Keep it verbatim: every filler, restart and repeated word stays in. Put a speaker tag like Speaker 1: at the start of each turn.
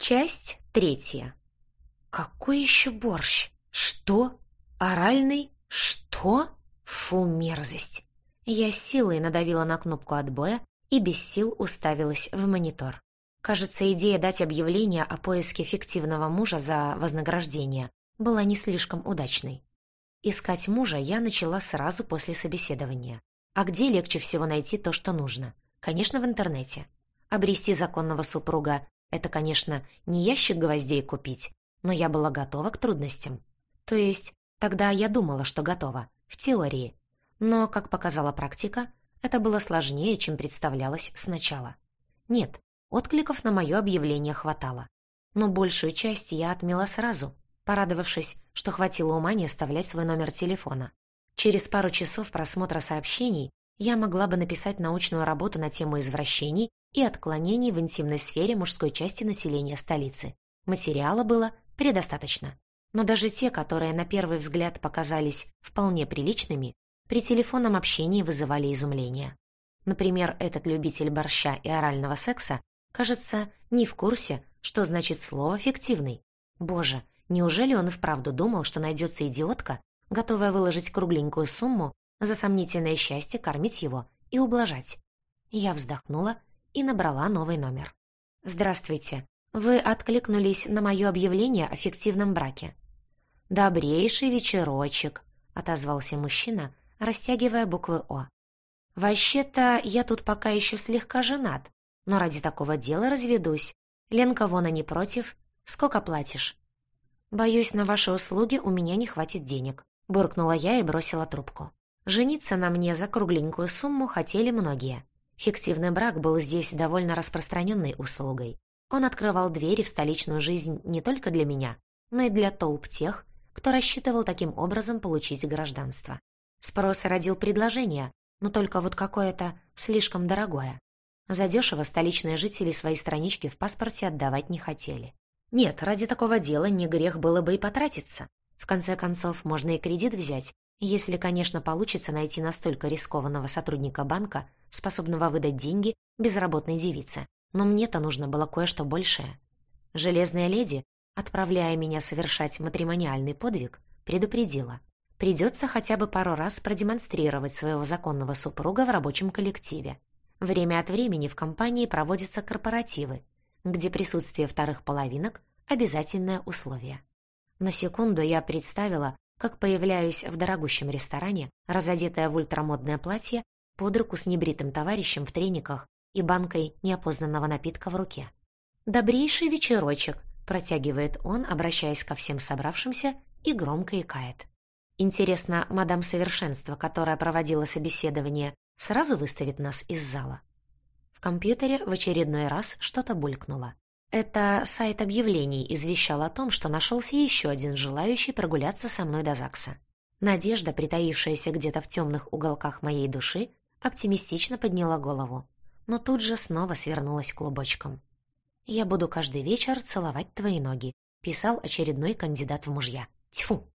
Speaker 1: Часть третья. Какой еще борщ? Что? Оральный? Что? Фу, мерзость. Я силой надавила на кнопку отбоя и без сил уставилась в монитор. Кажется, идея дать объявление о поиске фиктивного мужа за вознаграждение была не слишком удачной. Искать мужа я начала сразу после собеседования. А где легче всего найти то, что нужно? Конечно, в интернете. Обрести законного супруга — это, конечно, не ящик гвоздей купить, но я была готова к трудностям. То есть, тогда я думала, что готова, в теории. Но, как показала практика, это было сложнее, чем представлялось сначала. Нет, откликов на мое объявление хватало. Но большую часть я отмела сразу, порадовавшись, что хватило ума не оставлять свой номер телефона. Через пару часов просмотра сообщений я могла бы написать научную работу на тему извращений и отклонений в интимной сфере мужской части населения столицы. Материала было предостаточно. Но даже те, которые на первый взгляд показались вполне приличными, при телефонном общении вызывали изумление. Например, этот любитель борща и орального секса, кажется, не в курсе, что значит слово «фиктивный». Боже, неужели он и вправду думал, что найдется идиотка, готовая выложить кругленькую сумму за сомнительное счастье кормить его и ублажать? Я вздохнула и набрала новый номер. «Здравствуйте. Вы откликнулись на мое объявление о фиктивном браке». «Добрейший вечерочек», — отозвался мужчина, растягивая буквы «О». «Вообще-то я тут пока еще слегка женат, но ради такого дела разведусь. Ленка вон и не против. Сколько платишь?» «Боюсь, на ваши услуги у меня не хватит денег», — буркнула я и бросила трубку. Жениться на мне за кругленькую сумму хотели многие. Фиктивный брак был здесь довольно распространенной услугой. Он открывал двери в столичную жизнь не только для меня, но и для толп тех, кто рассчитывал таким образом получить гражданство. Спрос родил предложение, но только вот какое-то слишком дорогое. Задешево столичные жители свои странички в паспорте отдавать не хотели. Нет, ради такого дела не грех было бы и потратиться. В конце концов, можно и кредит взять, если, конечно, получится найти настолько рискованного сотрудника банка, способного выдать деньги безработной девице. Но мне-то нужно было кое-что большее. Железная леди, отправляя меня совершать матримониальный подвиг, предупредила. Придется хотя бы пару раз продемонстрировать своего законного супруга в рабочем коллективе. Время от времени в компании проводятся корпоративы, где присутствие вторых половинок – обязательное условие. На секунду я представила, как появляюсь в дорогущем ресторане, разодетая в ультрамодное платье, под руку с небритым товарищем в трениках и банкой неопознанного напитка в руке. «Добрейший вечерочек», — протягивает он, обращаясь ко всем собравшимся, и громко икает. Интересно, мадам Совершенство, которая проводила собеседование, сразу выставит нас из зала? В компьютере в очередной раз что-то булькнуло. Это сайт объявлений извещал о том, что нашелся еще один желающий прогуляться со мной до ЗАГСа. Надежда, притаившаяся где-то в темных уголках моей души, оптимистично подняла голову, но тут же снова свернулась клубочком. «Я буду каждый вечер целовать твои ноги», — писал очередной кандидат в мужья. Тьфу!